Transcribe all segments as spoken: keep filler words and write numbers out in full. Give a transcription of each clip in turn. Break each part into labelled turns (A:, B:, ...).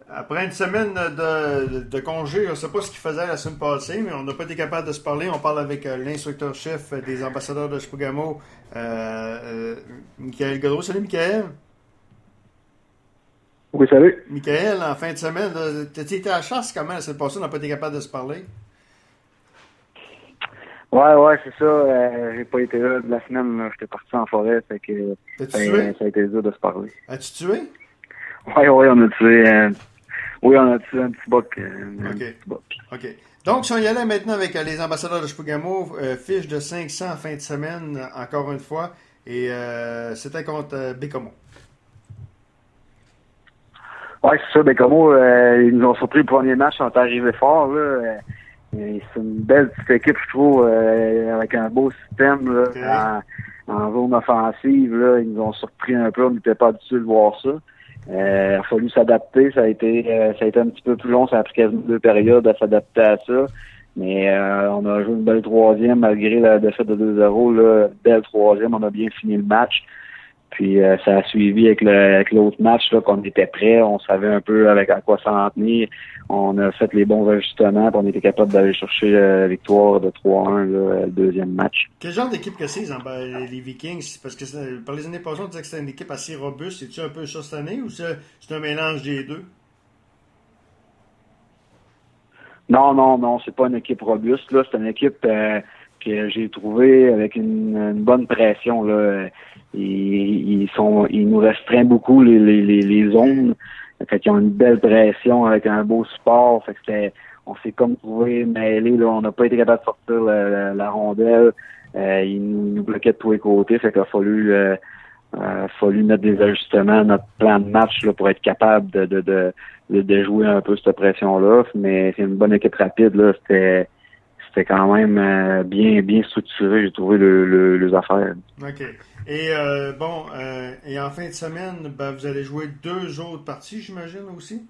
A: Après une semaine de, de congé, je ne sais pas ce qu'il faisait la semaine passée, mais on n'a pas été capable de se parler. On parle avec euh, l'instructeur-chef des ambassadeurs de Chibougamau, euh, euh, Michael Godreau. Salut, Michael.
B: Oui, salut.
A: Michael, en fin de semaine, tu étais à la chasse comment la semaine passée? On n'a pas été capable de se parler.
B: Ouais, ouais, c'est ça. Euh, j'ai pas été là de la semaine. J'étais parti en forêt, fait que
A: T'as-tu
B: ça,
A: tué?
B: ça a été dur de se parler.
A: As-tu tué?
B: Ouais, ouais, on a tué. Euh, oui, on a tué un petit buck. Euh, un
A: OK.
B: petit buck.
A: OK. Donc, si on y allait maintenant avec euh, les ambassadeurs de Chibougamau, euh, fiche de cinq cents en fin de semaine, euh, encore une fois, et euh, c'était contre euh, Bécomo.
B: Ouais, c'est ça. Ben, comme euh, ils nous ont surpris le premier match, ils sont arrivés fort, là. Euh, c'est une belle petite équipe, je trouve, euh, avec un beau système, là,
A: Okay.
B: en, en zone offensive, là. Ils nous ont surpris un peu, on n'était pas habitués de voir ça. Euh, il a fallu s'adapter, ça a été euh, ça a été un petit peu plus long, ça a pris quasiment deux périodes à s'adapter à ça. Mais euh, on a joué une belle troisième malgré la défaite de deux zéro, là, belle troisième, on a bien fini le match. Puis euh, ça a suivi avec le avec l'autre match là, qu'on était prêt, on savait un peu avec à quoi s'en tenir. On a fait les bons ajustements, puis on était capable d'aller chercher la victoire de trois un là, le deuxième match.
A: Quel genre d'équipe que c'est, les Vikings? Parce que par les années passées, on disait que c'était une équipe assez robuste. C'est-tu un peu ça cette année ou c'est, c'est un mélange des deux?
B: Non, non, non, c'est pas une équipe robuste. Là, c'est une équipe euh, que j'ai trouvée avec une, une bonne pression. Là. Ils, ils sont, ils nous restreignent beaucoup les, les, les, les zones. Fait qu'ils ont une belle pression avec un beau support. Fait que c'était, on s'est comme trouvé mêlé. Là, on n'a pas été capable de sortir la, la, la rondelle. Euh, ils nous, nous bloquaient de tous les côtés. Fait qu'il a fallu, euh, euh, fallu mettre des ajustements à notre plan de match là, pour être capable de, de, de, de, de jouer un peu cette pression-là. Mais c'est une bonne équipe rapide. Là. C'était, c'était quand même euh, bien, bien structuré. J'ai trouvé le, le, les affaires.
A: OK. Et euh, bon, euh, et en fin de semaine, ben, vous allez jouer deux autres parties, j'imagine, aussi?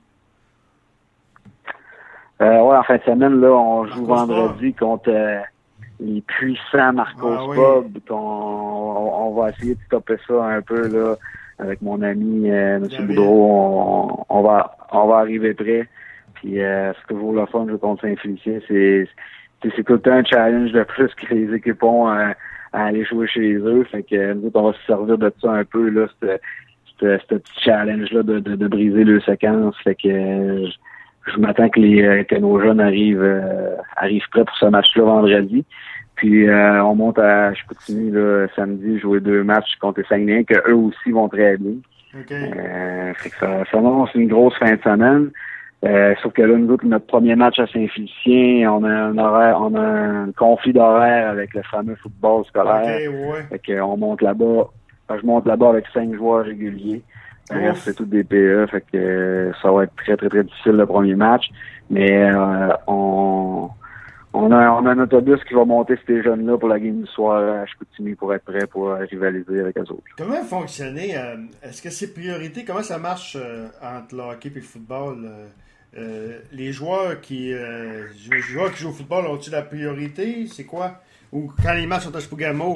B: Euh, ouais, en fin de semaine, là, on joue
A: Marcos
B: vendredi
A: Pub.
B: contre euh, les puissants Marcos
A: Ah, oui.
B: Pub. On, on, on va essayer de stopper ça un peu là avec mon ami euh, M.
A: David.
B: Boudreau. On, on va on va arriver prêt. Puis euh, c'est toujours le fun de jouer contre Saint-Félicien. C'est, c'est, c'est tout le temps un challenge de plus que les équipes ont à, à aller jouer chez eux. Fait que nous, on va se servir de ça un peu, là, ce petit challenge-là de, de, de briser le séquence. Fait que euh, je, je m'attends que les que nos jeunes arrivent euh, arrivent prêts pour ce match-là vendredi. Puis euh, on monte à Chicoutimi là, samedi, jouer deux matchs contre les Saguenayens, que eux aussi vont très bien.
A: Okay.
B: Euh, fait que ça, ça annonce une grosse fin de semaine. Euh, sauf que là, nous autres, notre premier match à Saint-Félicien, on a un horaire, on a un conflit d'horaire avec le fameux football scolaire.
A: Okay, ouais.
B: Fait qu'on monte là-bas. Je monte là-bas avec cinq joueurs réguliers. Le reste, c'est tout des P E. Fait que euh, ça va être très, très, très difficile le premier match. Mais euh, on on a, on a un autobus qui va monter ces jeunes-là pour la game du soir à Chicoutimi pour être prêt pour euh, rivaliser avec eux autres.
A: Comment fonctionner? Euh, est-ce que c'est priorité? Comment ça marche euh, entre le hockey et le football? Euh, euh, les joueurs qui, euh, les joueurs qui jouent au football ont-ils la priorité? C'est quoi? Ou quand les matchs sont à Chibougamau,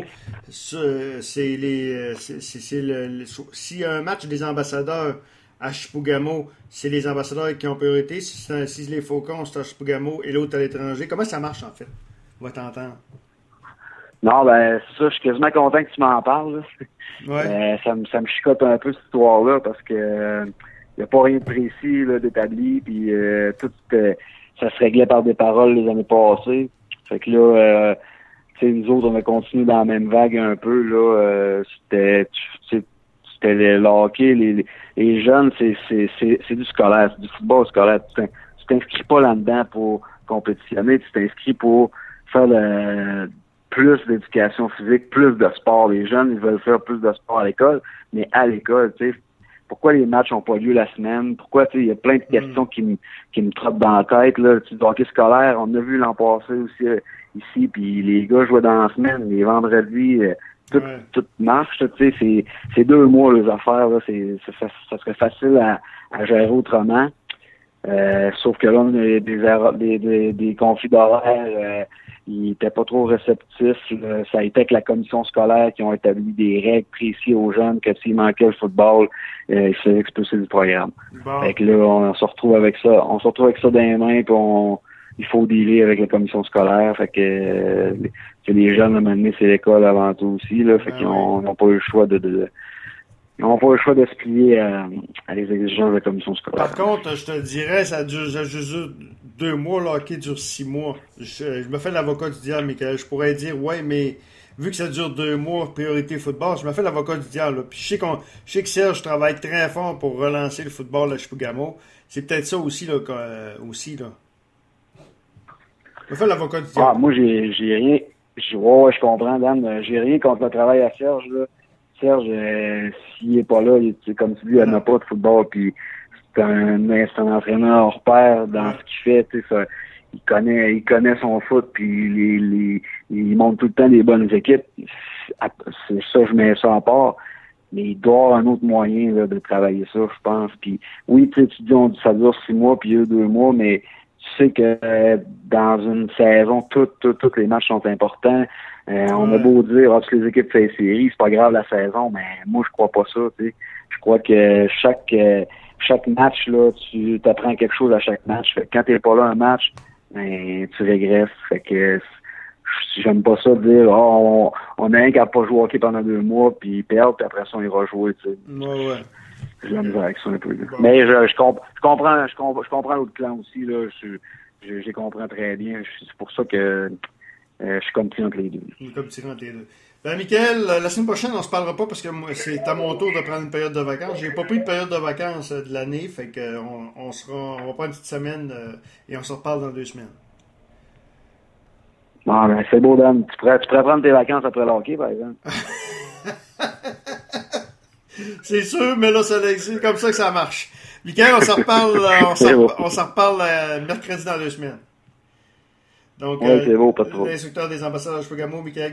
A: c'est les, c'est, c'est, c'est le, le, s'il y a un match des ambassadeurs à Chibougamau, c'est les ambassadeurs qui ont priorité. Si, si les Faucons sont à Chibougamau et l'autre à l'étranger, comment ça marche en fait? On va t'entendre.
B: Non, ben, c'est ça, je suis quasiment content que tu m'en parles.
A: Ouais.
B: Euh, ça, me, ça me chicote un peu cette histoire-là parce que il euh, n'y a pas rien de précis là, d'établi, puis euh, tout euh, ça se réglait par des paroles les années passées. Fait que là, euh, tu sais, nous autres, on a continué dans la même vague un peu, là. Euh, c'était, c'était le hockey, les, les, les jeunes, c'est, c'est, c'est, c'est du scolaire, c'est du football scolaire. Tu t'inscris pas là-dedans pour compétitionner, tu t'inscris pour faire le, plus d'éducation physique, plus de sport. Les jeunes, ils veulent faire plus de sport à l'école, mais à l'école, tu sais, pourquoi les matchs n'ont pas lieu la semaine? Pourquoi, tu sais, il y a plein de questions mm. qui me qui me trottent dans la tête, là. Tu dis, hockey scolaire, on a vu l'an passé aussi euh, ici, puis les gars jouaient dans la semaine, les vendredis, euh, tout, ouais. tout marche, tu sais, c'est, c'est deux mois, les affaires, là, c'est, ça, ça serait facile à, à gérer autrement. Euh, sauf que là, on a des, erreurs- des, des, des conflits d'horaire, euh, ils étaient pas trop réceptifs. Là. Ça a été avec la commission scolaire qui ont établi des règles précises aux jeunes que s'il manquait le football, euh, ils se faisaient expulser du programme.
A: Bon.
B: Fait que là, on, on se retrouve avec ça. On se retrouve avec ça dans les mains, puis on il faut dealer avec la commission scolaire. Fait que, euh, les, les jeunes, à un moment donné, c'est l'école avant tout aussi. Là, fait
A: Ben
B: qu'ils
A: oui.
B: n'ont pas eu le choix de, de, de ils n'ont pas eu le choix de se plier à, à les exigences de la commission scolaire.
A: Par contre, je te dirais, ça dure ça dure deux mois, le hockey dure six mois. Je, je me fais l'avocat du diable, Michael. Je pourrais dire, ouais, mais vu que ça dure deux mois, priorité football, je me fais l'avocat du diable. Là. Puis je sais, qu'on, je sais que Serge travaille très fort pour relancer le football à Chipougamau. C'est peut-être ça aussi, là. Euh, aussi, là. Je me fais l'avocat du diable.
B: Ah, moi, j'ai, j'ai rien. Je, ouais, ouais, je comprends, Dan. J'ai rien contre le travail à Serge, là. Serge, euh, s'il est pas là, il, comme tu dis, il n'a pas de football, puis c'est un, c'est un entraîneur hors pair dans
A: Ouais.
B: ce qu'il fait, tu sais, ça, il connaît, il connaît son foot, puis les, les, il montre tout le temps des bonnes équipes. C'est ça, je mets ça en part. Mais il doit y avoir un autre moyen là, de travailler ça, je pense. Puis oui, tu sais, tu dis, on dit ça dure six mois, puis il y a deux mois, mais tu sais que euh, dans une saison, toutes, toutes, toutes les matchs sont importants. Euh, on a beau dire, ah, toutes les équipes font les séries, c'est pas grave la saison, mais moi, je crois pas ça, tu sais. Je crois que chaque euh, chaque match, là, tu apprends quelque chose à chaque match. Fait que quand t'es pas là un match, ben, tu régresses. Fait que j'aime pas ça de dire, oh, on, on a un qui a pas joué au hockey pendant deux mois, puis il perd, puis après ça, on ira jouer, tu sais.
A: Ouais, ouais.
B: J'ai la misère avec ça un peu. Là.
A: Bon.
B: Mais je, je, comp- je comprends, je, comp- je comprends l'autre clan aussi, là. Je, je, je les comprends très bien. Je- C'est pour ça que euh, je suis comme pris entre les deux.
A: Comme tiré entre les deux. Ben, Mickaël, la semaine prochaine, on se parlera pas parce que moi, c'est à mon tour de prendre une période de vacances. J'ai pas pris de période de vacances euh, de l'année, fait que euh, on, on sera, on va prendre une petite semaine euh, et on se reparle dans deux semaines.
B: Non, mais c'est beau, Dan. Tu pourrais, tu pourrais prendre tes vacances après le hockey, par exemple.
A: C'est sûr, mais là, c'est c'est comme ça que ça marche. Mickaël, on s'en reparle, euh, on s'en, on s'en reparle euh, mercredi dans deux semaines. Donc,
B: ouais, c'est beau, pas trop.
A: l'instructeur des ambassadeurs de Chipougamau, Mickaël